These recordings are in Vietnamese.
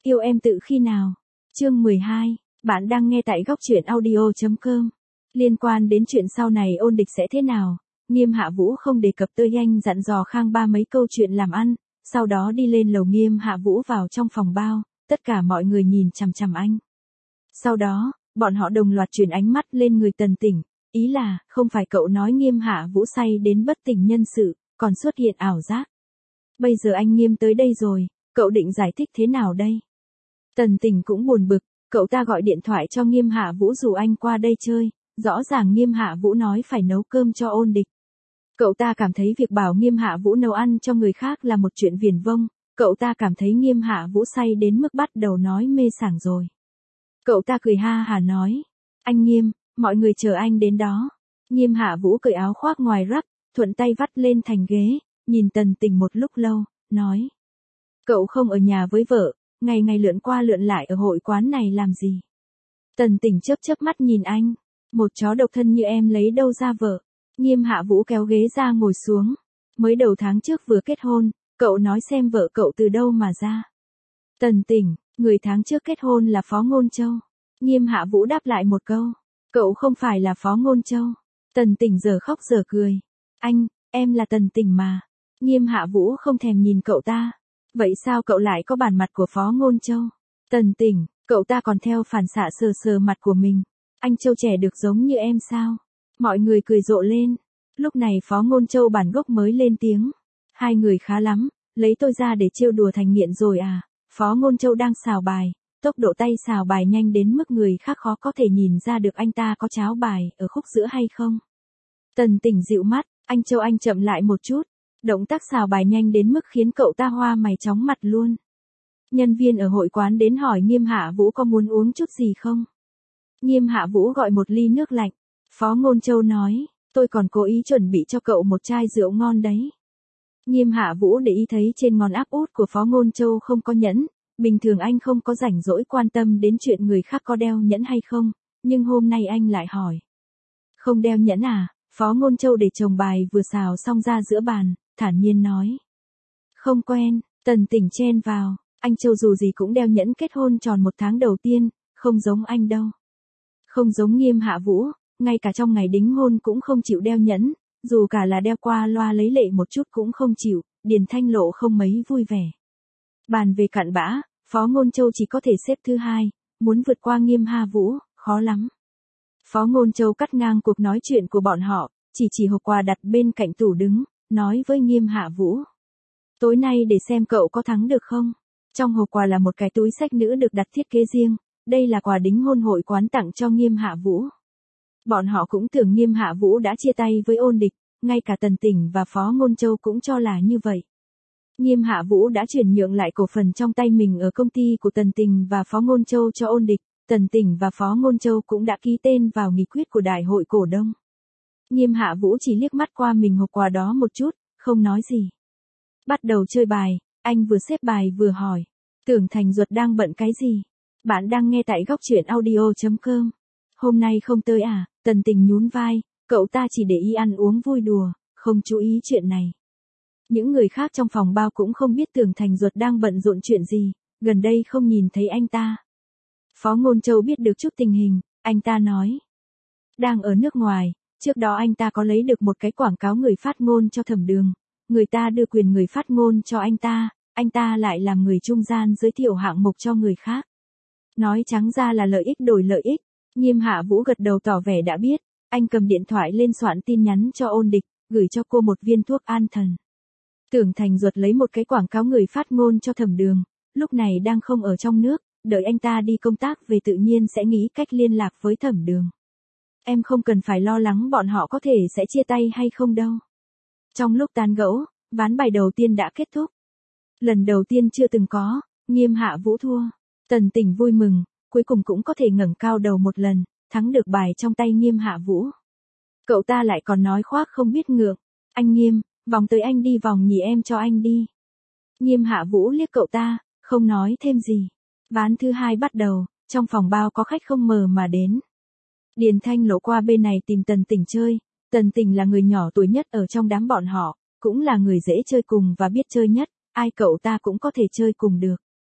Yêu em từ khi nào? Chương 12. Bạn đang nghe tại góc truyện audio.com. Liên quan đến chuyện sau này ôn địch sẽ thế nào, Nghiêm Hạ Vũ không đề cập tới, anh dặn dò Khang Ba mấy câu chuyện làm ăn, sau đó đi lên lầu. Nghiêm Hạ Vũ vào trong phòng bao, tất cả mọi người nhìn chằm chằm anh. Sau đó, bọn họ đồng loạt chuyển ánh mắt lên người Tần Tỉnh, ý là, không phải cậu nói Nghiêm Hạ Vũ say đến bất tỉnh nhân sự, còn xuất hiện ảo giác. Bây giờ anh Nghiêm tới đây rồi, cậu định giải thích thế nào đây? Tần Tỉnh cũng buồn bực, cậu ta gọi điện thoại cho Nghiêm Hạ Vũ rủ anh qua đây chơi, rõ ràng Nghiêm Hạ Vũ nói phải nấu cơm cho ôn địch. Cậu ta cảm thấy việc bảo Nghiêm Hạ Vũ nấu ăn cho người khác là một chuyện viển vông, cậu ta cảm thấy Nghiêm Hạ Vũ say đến mức bắt đầu nói mê sảng rồi. Cậu ta cười ha hả nói, anh Nghiêm, mọi người chờ anh đến đó. Nghiêm Hạ Vũ cởi áo khoác ngoài rắc, thuận tay vắt lên thành ghế, nhìn Tần Tỉnh một lúc lâu, nói. Cậu không ở nhà với vợ, ngày ngày lượn qua lượn lại ở hội quán này làm gì? Tần Tỉnh chớp chớp mắt nhìn anh, một chó độc thân như em lấy đâu ra vợ? Nghiêm Hạ Vũ kéo ghế ra ngồi xuống, mới đầu tháng trước vừa kết hôn, cậu nói xem vợ cậu từ đâu mà ra. Tần Tỉnh, người tháng trước kết hôn là Phó Ngôn Châu. Nghiêm Hạ Vũ đáp lại một câu, cậu không phải là Phó Ngôn Châu. Tần Tỉnh giờ khóc giờ cười, anh, em là Tần Tỉnh mà. Nghiêm Hạ Vũ không thèm nhìn cậu ta, vậy sao cậu lại có bản mặt của Phó Ngôn Châu? Tần Tỉnh, cậu ta còn theo phản xạ sờ sờ mặt của mình, anh Châu trẻ được giống như em sao? Mọi người cười rộ lên, lúc này Phó Ngôn Châu bản gốc mới lên tiếng, hai người khá lắm, lấy tôi ra để trêu đùa thành nghiện rồi à? Phó Ngôn Châu đang xào bài, tốc độ tay xào bài nhanh đến mức người khác khó có thể nhìn ra được anh ta có cháo bài ở khúc giữa hay không. Tần Tỉnh dịu mắt, anh Châu anh chậm lại một chút, động tác xào bài nhanh đến mức khiến cậu ta hoa mày chóng mặt luôn. Nhân viên ở hội quán đến hỏi Nghiêm Hạ Vũ có muốn uống chút gì không. Nghiêm Hạ Vũ gọi một ly nước lạnh. Phó Ngôn Châu nói, tôi còn cố ý chuẩn bị cho cậu một chai rượu ngon đấy. Nghiêm Hạ Vũ để ý thấy trên ngón áp út của Phó Ngôn Châu không có nhẫn, bình thường anh không có rảnh rỗi quan tâm đến chuyện người khác có đeo nhẫn hay không, nhưng hôm nay anh lại hỏi. Không đeo nhẫn à? Phó Ngôn Châu để chồng bài vừa xào xong ra giữa bàn, thản nhiên nói. Không quen. Tần Tỉnh chen vào, anh Châu dù gì cũng đeo nhẫn kết hôn tròn 1 tháng đầu tiên, không giống anh đâu. Không giống Nghiêm Hạ Vũ, ngay cả trong ngày đính hôn cũng không chịu đeo nhẫn, dù cả là đeo qua loa lấy lệ một chút cũng không chịu, Điền Thanh Lộ không mấy vui vẻ. Bàn về cặn bã, Phó Ngôn Châu chỉ có thể xếp thứ 2, muốn vượt qua Nghiêm Hạ Vũ, khó lắm. Phó Ngôn Châu cắt ngang cuộc nói chuyện của bọn họ, chỉ hộp quà đặt bên cạnh tủ đứng, nói với Nghiêm Hạ Vũ. Tối nay để xem cậu có thắng được không? Trong hộp quà là một cái túi xách nữ được đặt thiết kế riêng, đây là quà đính hôn hội quán tặng cho Nghiêm Hạ Vũ. Bọn họ cũng tưởng Nghiêm Hạ Vũ đã chia tay với ôn địch, ngay cả Tần Tỉnh và Phó Ngôn Châu cũng cho là như vậy. Nghiêm Hạ Vũ đã chuyển nhượng lại cổ phần trong tay mình ở công ty của Tần Tỉnh và Phó Ngôn Châu cho ôn địch, Tần Tỉnh và Phó Ngôn Châu cũng đã ký tên vào nghị quyết của đại hội cổ đông. Nghiêm Hạ Vũ chỉ liếc mắt qua mình hộp quà đó một chút, không nói gì. Bắt đầu chơi bài, anh vừa xếp bài vừa hỏi. Tưởng Thành Duật đang bận cái gì? Bạn đang nghe tại góc truyện audio.com. Hôm nay không tới à? Tần Tỉnh nhún vai, cậu ta chỉ để ý ăn uống vui đùa, không chú ý chuyện này. Những người khác trong phòng bao cũng không biết Tưởng Thành Duật đang bận rộn chuyện gì, gần đây không nhìn thấy anh ta. Phó Ngôn Châu biết được chút tình hình, anh ta nói. Đang ở nước ngoài, trước đó anh ta có lấy được một cái quảng cáo người phát ngôn cho Thẩm Đường. Người ta đưa quyền người phát ngôn cho anh ta lại làm người trung gian giới thiệu hạng mục cho người khác. Nói trắng ra là lợi ích đổi lợi ích. Nghiêm Hạ Vũ gật đầu tỏ vẻ đã biết, anh cầm điện thoại lên soạn tin nhắn cho ôn địch, gửi cho cô một viên thuốc an thần. Tưởng Thành Duật lấy một cái quảng cáo người phát ngôn cho Thẩm Đường, lúc này đang không ở trong nước, đợi anh ta đi công tác về tự nhiên sẽ nghĩ cách liên lạc với Thẩm Đường. Em không cần phải lo lắng bọn họ có thể sẽ chia tay hay không đâu. Trong lúc tán gẫu, ván bài đầu tiên đã kết thúc. Lần đầu tiên chưa từng có, Nghiêm Hạ Vũ thua. Tần Tỉnh vui mừng, cuối cùng cũng có thể ngẩng cao đầu một lần, thắng được bài trong tay Nghiêm Hạ Vũ. Cậu ta lại còn nói khoác không biết ngượng. Anh Nghiêm, vòng tới anh đi vòng nhì em cho anh đi. Nghiêm Hạ Vũ liếc cậu ta, không nói thêm gì. Ván thứ 2 bắt đầu, trong phòng bao có khách không mời mà đến. Điền Thanh Lộ qua bên này tìm Tần Tỉnh chơi. Tần Tỉnh là người nhỏ tuổi nhất ở trong đám bọn họ, cũng là người dễ chơi cùng và biết chơi nhất, ai cậu ta cũng có thể chơi cùng được.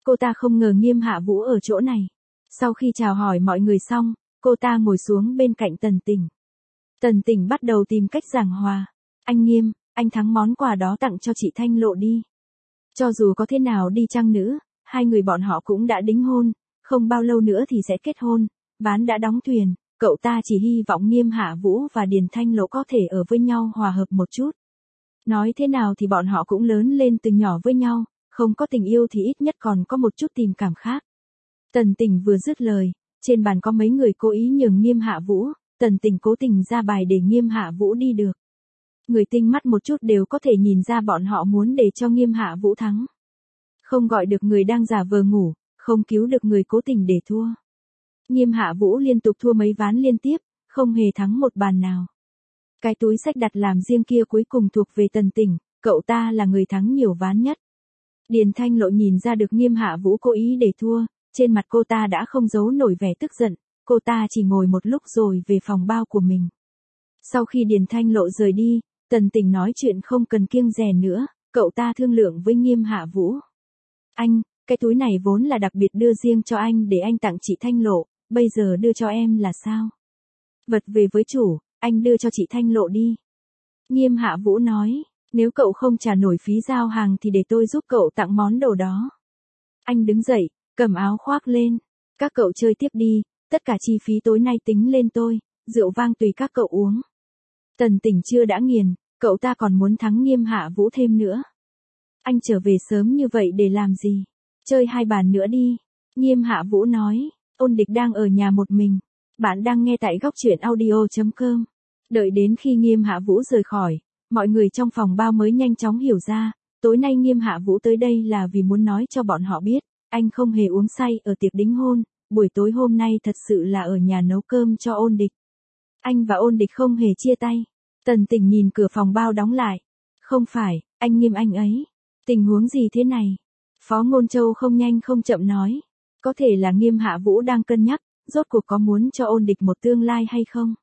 Cô ta không ngờ Nghiêm Hạ Vũ ở chỗ này. Sau khi chào hỏi mọi người xong, cô ta ngồi xuống bên cạnh Tần Tỉnh. Tần Tỉnh bắt đầu tìm cách giảng hòa. Anh Nghiêm, anh thắng món quà đó tặng cho chị Thanh Lộ đi. Cho dù có thế nào đi chăng nữa, hai người bọn họ cũng đã đính hôn, không bao lâu nữa thì sẽ kết hôn, ván đã đóng thuyền, cậu ta chỉ hy vọng Nghiêm Hạ Vũ và Điền Thanh Lộ có thể ở với nhau hòa hợp một chút. Nói thế nào thì bọn họ cũng lớn lên từ nhỏ với nhau, không có tình yêu thì ít nhất còn có một chút tình cảm khác. Tần Tỉnh vừa dứt lời, trên bàn có mấy người cố ý nhường Nghiêm Hạ Vũ, Tần Tỉnh cố tình ra bài để Nghiêm Hạ Vũ đi được. Người tinh mắt một chút đều có thể nhìn ra bọn họ muốn để cho Nghiêm Hạ Vũ thắng. Không gọi được người đang giả vờ ngủ, không cứu được người cố tình để thua. Nghiêm Hạ Vũ liên tục thua mấy ván liên tiếp, không hề thắng một bàn nào. Cái túi xách đặt làm riêng kia cuối cùng thuộc về Tần Tỉnh, cậu ta là người thắng nhiều ván nhất. Điền Thanh Lộ nhìn ra được Nghiêm Hạ Vũ cố ý để thua, trên mặt cô ta đã không giấu nổi vẻ tức giận, cô ta chỉ ngồi một lúc rồi về phòng bao của mình. Sau khi Điền Thanh Lộ rời đi, Tần Tỉnh nói chuyện không cần kiêng dè nữa, cậu ta thương lượng với Nghiêm Hạ Vũ. Anh, cái túi này vốn là đặc biệt đưa riêng cho anh để anh tặng chị Thanh Lộ, bây giờ đưa cho em là sao? Vật về với chủ, anh đưa cho chị Thanh Lộ đi. Nghiêm Hạ Vũ nói, nếu cậu không trả nổi phí giao hàng thì để tôi giúp cậu tặng món đồ đó. Anh đứng dậy, cầm áo khoác lên. Các cậu chơi tiếp đi, tất cả chi phí tối nay tính lên tôi, rượu vang tùy các cậu uống. Tần Tỉnh chưa đã nghiền, cậu ta còn muốn thắng Nghiêm Hạ Vũ thêm nữa. Anh trở về sớm như vậy để làm gì? Chơi 2 bàn nữa đi. Nghiêm Hạ Vũ nói, Ôn Địch đang ở nhà một mình. Bạn đang nghe tại góc truyện audio.com. Đợi đến khi Nghiêm Hạ Vũ rời khỏi, mọi người trong phòng bao mới nhanh chóng hiểu ra, tối nay Nghiêm Hạ Vũ tới đây là vì muốn nói cho bọn họ biết, anh không hề uống say ở tiệc đính hôn, buổi tối hôm nay thật sự là ở nhà nấu cơm cho Ôn Địch. Anh và Ôn Địch không hề chia tay. Tần Tỉnh nhìn cửa phòng bao đóng lại. Không phải, anh Nghiêm anh ấy. Tình huống gì thế này? Phó Ngôn Châu không nhanh không chậm nói. Có thể là Nghiêm Hạ Vũ đang cân nhắc, rốt cuộc có muốn cho Ôn Địch một tương lai hay không?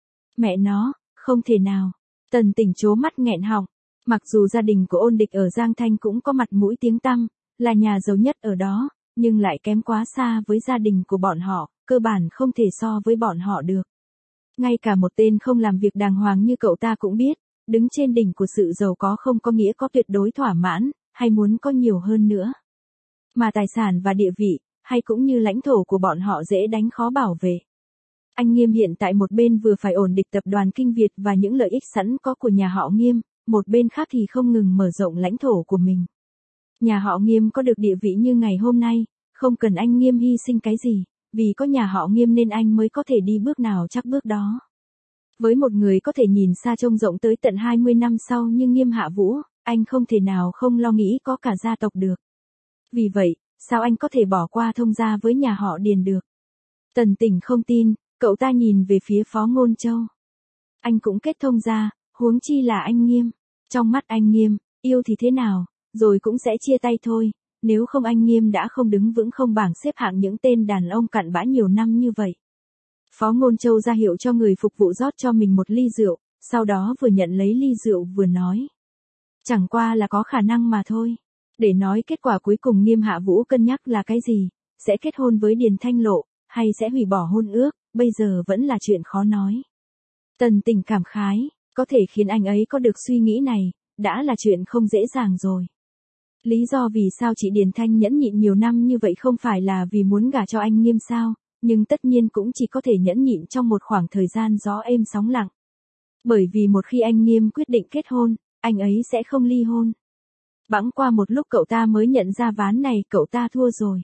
Mẹ nó, không thể nào. Tần Tỉnh trố mắt nghẹn họng. Mặc dù gia đình của Ôn Địch ở Giang Thanh cũng có mặt mũi tiếng tăm, là nhà giàu nhất ở đó, nhưng lại kém quá xa với gia đình của bọn họ, cơ bản không thể so với bọn họ được. Ngay cả một tên không làm việc đàng hoàng như cậu ta cũng biết, đứng trên đỉnh của sự giàu có không có nghĩa có tuyệt đối thỏa mãn, hay muốn có nhiều hơn nữa. Mà tài sản và địa vị, hay cũng như lãnh thổ của bọn họ dễ đánh khó bảo vệ. Anh Nghiêm hiện tại một bên vừa phải ổn định tập đoàn Kinh Việt và những lợi ích sẵn có của nhà họ Nghiêm, một bên khác thì không ngừng mở rộng lãnh thổ của mình. Nhà họ Nghiêm có được địa vị như ngày hôm nay, không cần anh Nghiêm hy sinh cái gì, vì có nhà họ Nghiêm nên anh mới có thể đi bước nào chắc bước đó. Với một người có thể nhìn xa trông rộng tới tận 20 năm sau như Nghiêm Hạ Vũ, anh không thể nào không lo nghĩ có cả gia tộc được. Vì vậy, sao anh có thể bỏ qua thông gia với nhà họ Điền được? Tần Tỉnh không tin, cậu ta nhìn về phía Phó Ngôn Châu. Anh cũng kết thông gia, huống chi là anh Nghiêm. Trong mắt anh Nghiêm, yêu thì thế nào, rồi cũng sẽ chia tay thôi, nếu không anh Nghiêm đã không đứng vững không bảng xếp hạng những tên đàn ông cặn bã nhiều năm như vậy. Phó Ngôn Châu ra hiệu cho người phục vụ rót cho mình một ly rượu, sau đó vừa nhận lấy ly rượu vừa nói. Chẳng qua là có khả năng mà thôi. Để nói kết quả cuối cùng Nghiêm Hạ Vũ cân nhắc là cái gì, sẽ kết hôn với Điền Thanh Lộ, hay sẽ hủy bỏ hôn ước, bây giờ vẫn là chuyện khó nói. Tần Tỉnh cảm khái, có thể khiến anh ấy có được suy nghĩ này, đã là chuyện không dễ dàng rồi. Lý do vì sao chị Điền Thanh nhẫn nhịn nhiều năm như vậy không phải là vì muốn gả cho anh Nghiêm sao, nhưng tất nhiên cũng chỉ có thể nhẫn nhịn trong một khoảng thời gian gió êm sóng lặng. Bởi vì một khi anh Nghiêm quyết định kết hôn, anh ấy sẽ không ly hôn. Bẵng qua một lúc cậu ta mới nhận ra ván này cậu ta thua rồi.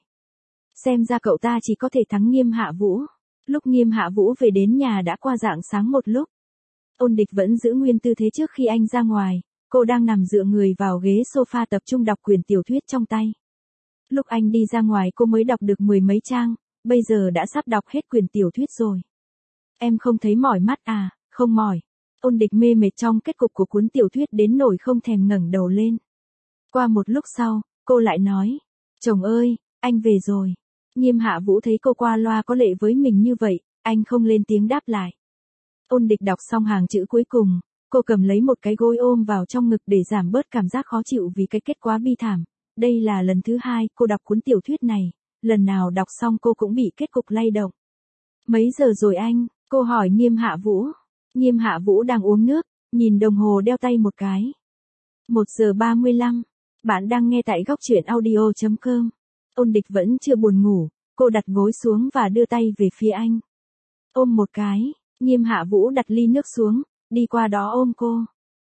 Xem ra cậu ta chỉ có thể thắng Nghiêm Hạ Vũ. Lúc Nghiêm Hạ Vũ về đến nhà đã qua rạng sáng một lúc. Ôn Địch vẫn giữ nguyên tư thế trước khi anh ra ngoài, cô đang nằm dựa người vào ghế sofa tập trung đọc quyển tiểu thuyết trong tay. Lúc anh đi ra ngoài cô mới đọc được 10 mấy trang, bây giờ đã sắp đọc hết quyển tiểu thuyết rồi. Em không thấy mỏi mắt à? Không mỏi. Ôn Địch mê mệt trong kết cục của cuốn tiểu thuyết đến nỗi không thèm ngẩng đầu lên. Qua một lúc sau, cô lại nói, chồng ơi, anh về rồi. Nghiêm Hạ Vũ thấy cô qua loa có lệ với mình như vậy, anh không lên tiếng đáp lại. Ôn Địch đọc xong hàng chữ cuối cùng, cô cầm lấy một cái gối ôm vào trong ngực để giảm bớt cảm giác khó chịu vì cái kết quá bi thảm, đây là lần thứ 2 cô đọc cuốn tiểu thuyết này, lần nào đọc xong cô cũng bị kết cục lay động. Mấy giờ rồi anh? Cô hỏi Nghiêm Hạ Vũ. Nghiêm Hạ Vũ đang uống nước, nhìn đồng hồ đeo tay một cái. 1 giờ 35. Bạn đang nghe tại góc truyện audio.com. Ôn Địch vẫn chưa buồn ngủ, cô đặt gối xuống và đưa tay về phía anh. Ôm một cái, Nghiêm Hạ Vũ đặt ly nước xuống, đi qua đó ôm cô.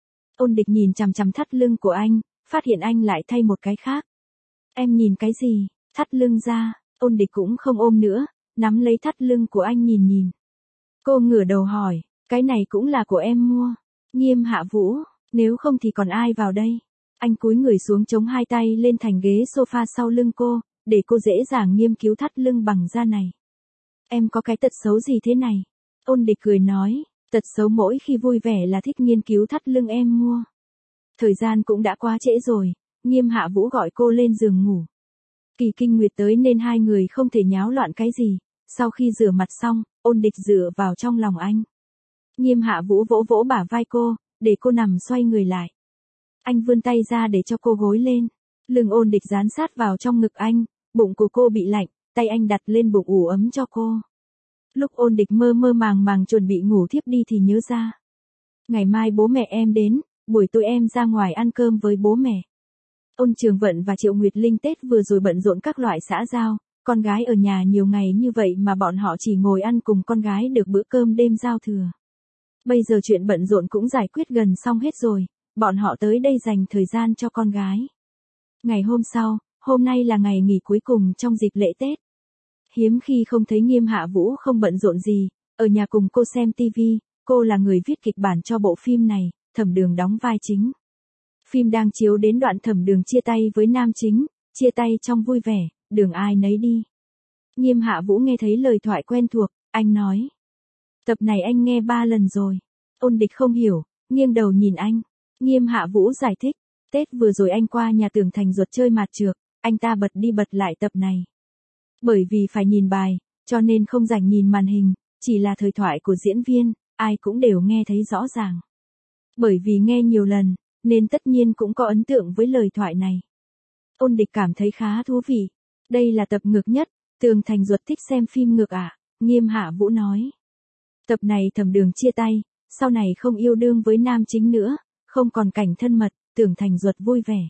Ôn Địch nhìn chằm chằm thắt lưng của anh, phát hiện anh lại thay một cái khác. Em nhìn cái gì? Thắt lưng ra, Ôn Địch cũng không ôm nữa, nắm lấy thắt lưng của anh nhìn. Cô ngửa đầu hỏi, cái này cũng là của em mua. Nghiêm Hạ Vũ, nếu không thì còn ai vào đây? Anh cúi người xuống chống hai tay lên thành ghế sofa sau lưng cô, để cô dễ dàng nghiên cứu thắt lưng bằng da này. Em có cái tật xấu gì thế này? Ôn Địch cười nói, tật xấu mỗi khi vui vẻ là thích nghiên cứu thắt lưng em mua. Thời gian cũng đã quá trễ rồi, Nghiêm Hạ Vũ gọi cô lên giường ngủ. Kỳ kinh nguyệt tới nên hai người không thể nháo loạn cái gì, sau khi rửa mặt xong, Ôn Địch dựa vào trong lòng anh. Nghiêm Hạ Vũ vỗ vỗ bả vai cô, để cô nằm xoay người lại. Anh vươn tay ra để cho cô gối lên. Lưng Ôn Địch dán sát vào trong ngực anh, bụng của cô bị lạnh, tay anh đặt lên bụng ủ ấm cho cô. Lúc Ôn Địch mơ mơ màng màng chuẩn bị ngủ thiếp đi thì nhớ ra. Ngày mai bố mẹ em đến, buổi tối em ra ngoài ăn cơm với bố mẹ. Ôn Trường Vận và Triệu Nguyệt Linh Tết vừa rồi bận rộn các loại xã giao, con gái ở nhà nhiều ngày như vậy mà bọn họ chỉ ngồi ăn cùng con gái được bữa cơm đêm giao thừa. Bây giờ chuyện bận rộn cũng giải quyết gần xong hết rồi, bọn họ tới đây dành thời gian cho con gái. Ngày hôm sau, hôm nay là ngày nghỉ cuối cùng trong dịp lễ Tết. Hiếm khi không thấy Nghiêm Hạ Vũ không bận rộn gì, ở nhà cùng cô xem TV, cô là người viết kịch bản cho bộ phim này, Thẩm Đường đóng vai chính. Phim đang chiếu đến đoạn Thẩm Đường chia tay với nam chính, chia tay trong vui vẻ, đường ai nấy đi. Nghiêm Hạ Vũ nghe thấy lời thoại quen thuộc, anh nói. Tập này anh nghe 3 lần rồi. Ôn Địch không hiểu, nghiêng đầu nhìn anh. Nghiêm Hạ Vũ giải thích, Tết vừa rồi anh qua nhà Tưởng Thành Duật chơi mạt trược, anh ta bật đi bật lại tập này. Bởi vì phải nhìn bài, cho nên không rảnh nhìn màn hình, chỉ là thời thoại của diễn viên, ai cũng đều nghe thấy rõ ràng. Bởi vì nghe nhiều lần, nên tất nhiên cũng có ấn tượng với lời thoại này. Ôn Địch cảm thấy khá thú vị. Đây là tập ngược nhất, Tưởng Thành Duật thích xem phim ngược à? Nghiêm Hạ Vũ nói. Tập này Thẩm Đường chia tay, sau này không yêu đương với nam chính nữa, không còn cảnh thân mật, Tưởng Thành Duật vui vẻ.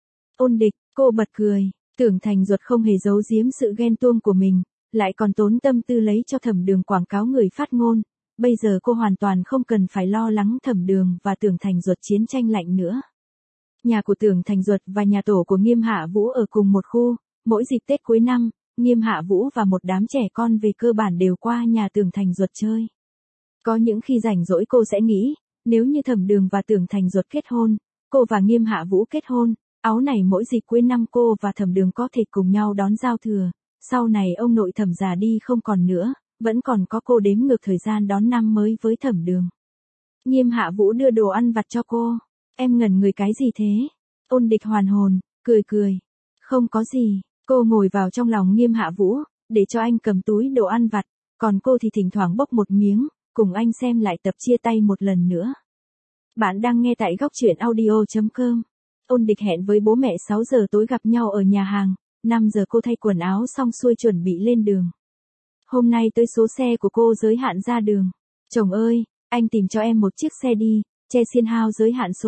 Ôn Địch, cô bật cười, Tưởng Thành Duật không hề giấu giếm sự ghen tuông của mình, lại còn tốn tâm tư lấy cho Thẩm Đường quảng cáo người phát ngôn. Bây giờ cô hoàn toàn không cần phải lo lắng Thẩm Đường và Tưởng Thành Duật chiến tranh lạnh nữa. Nhà của Tưởng Thành Duật và nhà tổ của Nghiêm Hạ Vũ ở cùng một khu, mỗi dịp Tết cuối năm, Nghiêm Hạ Vũ và một đám trẻ con về cơ bản đều qua nhà Tưởng Thành Duật chơi. Có những khi rảnh rỗi cô sẽ nghĩ, nếu như Thẩm Đường và Tưởng Thành Duật kết hôn, cô và Nghiêm Hạ Vũ kết hôn, áo này mỗi dịp cuối năm cô và Thẩm Đường có thể cùng nhau đón giao thừa, sau này ông nội Thẩm già đi không còn nữa, vẫn còn có cô đếm ngược thời gian đón năm mới với Thẩm Đường. Nghiêm Hạ Vũ đưa đồ ăn vặt cho cô, em ngẩn người cái gì thế? Ôn Địch hoàn hồn, cười. Không có gì, cô ngồi vào trong lòng Nghiêm Hạ Vũ, để cho anh cầm túi đồ ăn vặt, còn cô thì thỉnh thoảng bốc một miếng, cùng anh xem lại tập chia tay một lần nữa. Bạn đang nghe tại góc truyện audio.com. Ôn Địch hẹn với bố mẹ 6 giờ tối gặp nhau ở nhà hàng, 5 giờ cô thay quần áo xong xuôi chuẩn bị lên đường. Hôm nay tới số xe của cô giới hạn ra đường. Chồng ơi, anh tìm cho em một chiếc xe đi, che xiên hao giới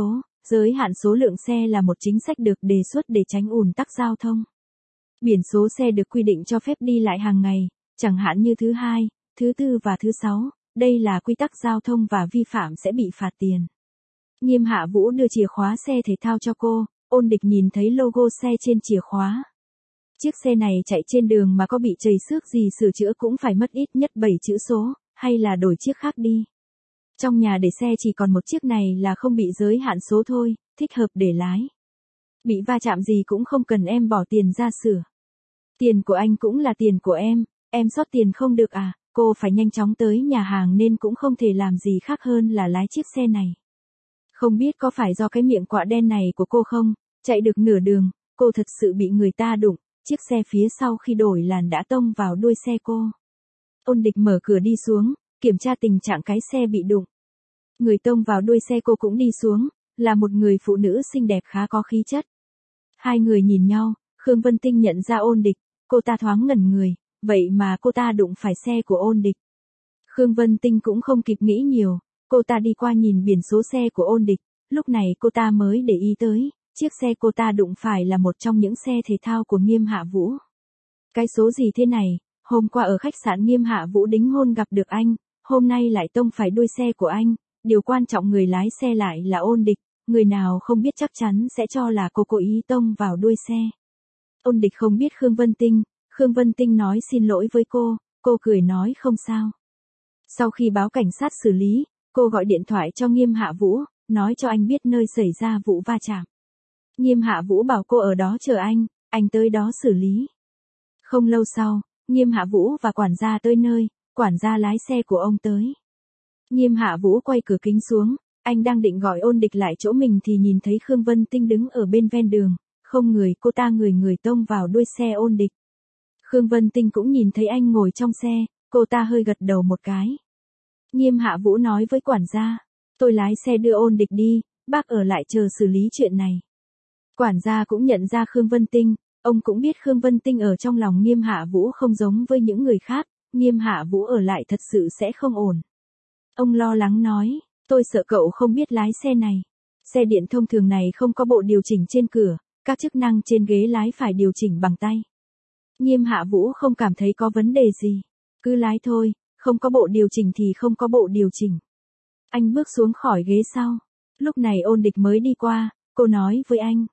hạn số lượng xe là một chính sách được đề xuất để tránh ùn tắc giao thông. Biển số xe được quy định cho phép đi lại hàng ngày, chẳng hạn như thứ Hai, thứ Tư và thứ Sáu, đây là quy tắc giao thông và vi phạm sẽ bị phạt tiền. Nghiêm Hạ Vũ đưa chìa khóa xe thể thao cho cô, Ôn Địch nhìn thấy logo xe trên chìa khóa. Chiếc xe này chạy trên đường mà có bị trầy xước gì sửa chữa cũng phải mất ít nhất 7 chữ số, hay là đổi chiếc khác đi. Trong nhà để xe chỉ còn một chiếc này là không bị giới hạn số thôi, thích hợp để lái. Bị va chạm gì cũng không cần em bỏ tiền ra sửa. Tiền của anh cũng là tiền của em sót tiền không được à? Cô phải nhanh chóng tới nhà hàng nên cũng không thể làm gì khác hơn là lái chiếc xe này. Không biết có phải do cái miệng quạ đen này của cô không, chạy được nửa đường, cô thật sự bị người ta đụng, chiếc xe phía sau khi đổi làn đã tông vào đuôi xe cô. Ôn Địch mở cửa đi xuống, kiểm tra tình trạng cái xe bị đụng. Người tông vào đuôi xe cô cũng đi xuống, là một người phụ nữ xinh đẹp khá có khí chất. Hai người nhìn nhau, Khương Vân Tinh nhận ra Ôn Địch, cô ta thoáng ngẩn người, vậy mà cô ta đụng phải xe của Ôn Địch. Khương Vân Tinh cũng không kịp nghĩ nhiều, cô ta đi qua nhìn biển số xe của Ôn Địch, lúc này cô ta mới để ý tới, chiếc xe cô ta đụng phải là một trong những xe thể thao của Nghiêm Hạ Vũ. Cái số gì thế này, hôm qua ở khách sạn Nghiêm Hạ Vũ đính hôn gặp được anh, hôm nay lại tông phải đuôi xe của anh, điều quan trọng người lái xe lại là Ôn Địch, người nào không biết chắc chắn sẽ cho là cô cố ý tông vào đuôi xe. Ôn Địch không biết Khương Vân Tinh nói xin lỗi với cô cười nói không sao. Sau khi báo cảnh sát xử lý, cô gọi điện thoại cho Nghiêm Hạ Vũ, nói cho anh biết nơi xảy ra vụ va chạm. Nghiêm Hạ Vũ bảo cô ở đó chờ anh tới đó xử lý. Không lâu sau, Nghiêm Hạ Vũ và quản gia tới nơi, quản gia lái xe của ông tới. Nghiêm Hạ Vũ quay cửa kính xuống, anh đang định gọi Ôn Địch lại chỗ mình thì nhìn thấy Khương Vân Tinh đứng ở bên ven đường, không người cô ta người tông vào đuôi xe Ôn Địch. Khương Vân Tinh cũng nhìn thấy anh ngồi trong xe, cô ta hơi gật đầu một cái. Nghiêm Hạ Vũ nói với quản gia, tôi lái xe đưa Ôn Địch đi, bác ở lại chờ xử lý chuyện này. Quản gia cũng nhận ra Khương Vân Tinh, ông cũng biết Khương Vân Tinh ở trong lòng Nghiêm Hạ Vũ không giống với những người khác, Nghiêm Hạ Vũ ở lại thật sự sẽ không ổn. Ông lo lắng nói, tôi sợ cậu không biết lái xe này. Xe điện thông thường này không có bộ điều chỉnh trên cửa, các chức năng trên ghế lái phải điều chỉnh bằng tay. Nghiêm Hạ Vũ không cảm thấy có vấn đề gì, cứ lái thôi, không có bộ điều chỉnh thì không có bộ điều chỉnh. Anh bước xuống khỏi ghế sau, lúc này Ôn Địch mới đi qua, cô nói với anh.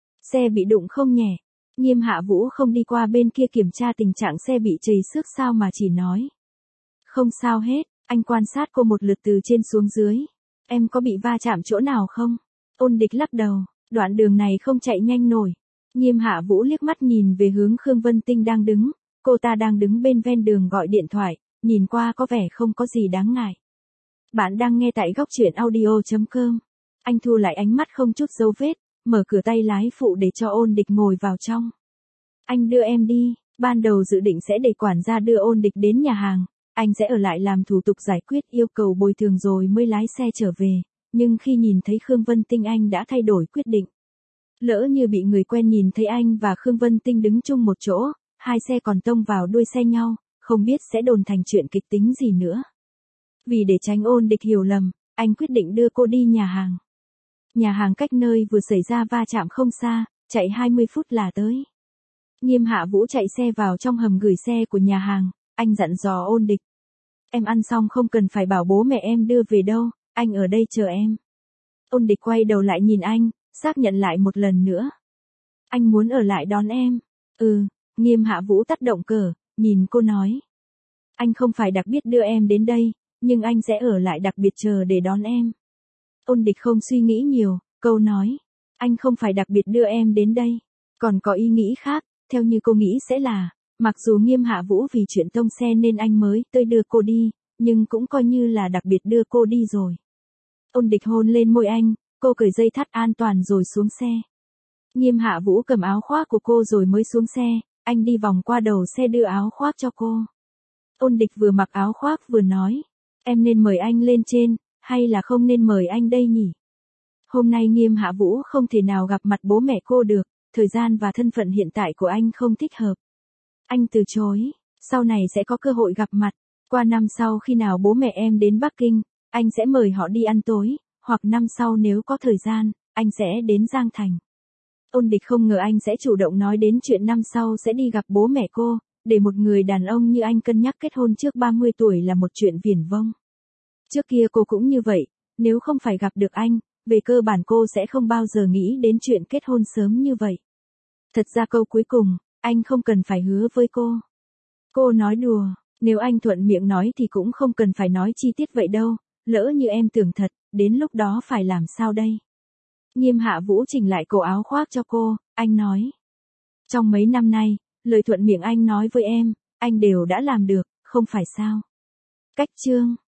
Xe bị đụng không nhẹ? Nghiêm Hạ Vũ không đi qua bên kia kiểm tra tình trạng xe bị trầy xước sao mà chỉ nói. Không sao hết, anh quan sát cô một lượt từ trên xuống dưới. Em có bị va chạm chỗ nào không? Ôn Địch lắc đầu, đoạn đường này không chạy nhanh nổi. Nghiêm Hạ Vũ liếc mắt nhìn về hướng Khương Vân Tinh đang đứng, cô ta đang đứng bên ven đường gọi điện thoại, nhìn qua có vẻ không có gì đáng ngại. Bạn đang nghe tại góc truyện audio.com. Anh thu lại ánh mắt không chút dấu vết, mở cửa tay lái phụ để cho Ôn Địch ngồi vào trong. Anh đưa em đi, ban đầu dự định sẽ để quản gia đưa Ôn Địch đến nhà hàng, anh sẽ ở lại làm thủ tục giải quyết yêu cầu bồi thường rồi mới lái xe trở về, nhưng khi nhìn thấy Khương Vân Tinh anh đã thay đổi quyết định. Lỡ như bị người quen nhìn thấy anh và Khương Vân Tinh đứng chung một chỗ, hai xe còn tông vào đuôi xe nhau, không biết sẽ đồn thành chuyện kịch tính gì nữa. Vì để tránh Ôn Địch hiểu lầm, anh quyết định đưa cô đi nhà hàng. Nhà hàng cách nơi vừa xảy ra va chạm không xa, chạy 20 phút là tới. Nghiêm Hạ Vũ chạy xe vào trong hầm gửi xe của nhà hàng, anh dặn dò Ôn Địch. Em ăn xong không cần phải bảo bố mẹ em đưa về đâu, anh ở đây chờ em. Ôn Địch quay đầu lại nhìn anh, xác nhận lại một lần nữa. Anh muốn ở lại đón em. Nghiêm Hạ Vũ tắt động cơ, nhìn cô nói. Anh không phải đặc biệt đưa em đến đây, nhưng anh sẽ ở lại đặc biệt chờ để đón em. Ôn Địch không suy nghĩ nhiều, câu nói. Anh không phải đặc biệt đưa em đến đây, còn có ý nghĩ khác, theo như cô nghĩ sẽ là, mặc dù Nghiêm Hạ Vũ vì chuyện tông xe nên anh mới tới đưa cô đi, nhưng cũng coi như là đặc biệt đưa cô đi rồi. Ôn Địch hôn lên môi anh, cô cởi dây thắt an toàn rồi xuống xe. Nghiêm Hạ Vũ cầm áo khoác của cô rồi mới xuống xe, anh đi vòng qua đầu xe đưa áo khoác cho cô. Ôn Địch vừa mặc áo khoác vừa nói, em nên mời anh lên trên, hay là không nên mời anh đây nhỉ? Hôm nay Nghiêm Hạ Vũ không thể nào gặp mặt bố mẹ cô được, thời gian và thân phận hiện tại của anh không thích hợp. Anh từ chối, sau này sẽ có cơ hội gặp mặt, qua năm sau khi nào bố mẹ em đến Bắc Kinh, anh sẽ mời họ đi ăn tối, hoặc năm sau nếu có thời gian, anh sẽ đến Giang Thành. Ôn Địch không ngờ anh sẽ chủ động nói đến chuyện năm sau sẽ đi gặp bố mẹ cô, để một người đàn ông như anh cân nhắc kết hôn trước 30 tuổi là một chuyện viển vông. Trước kia cô cũng như vậy, nếu không phải gặp được anh, về cơ bản cô sẽ không bao giờ nghĩ đến chuyện kết hôn sớm như vậy. Thật ra câu cuối cùng, anh không cần phải hứa với cô. Cô nói đùa, nếu anh thuận miệng nói thì cũng không cần phải nói chi tiết vậy đâu, lỡ như em tưởng thật, đến lúc đó phải làm sao đây? Nghiêm Hạ Vũ chỉnh lại cổ áo khoác cho cô, anh nói. Trong mấy năm nay, lời thuận miệng anh nói với em, anh đều đã làm được, không phải sao? Cách chương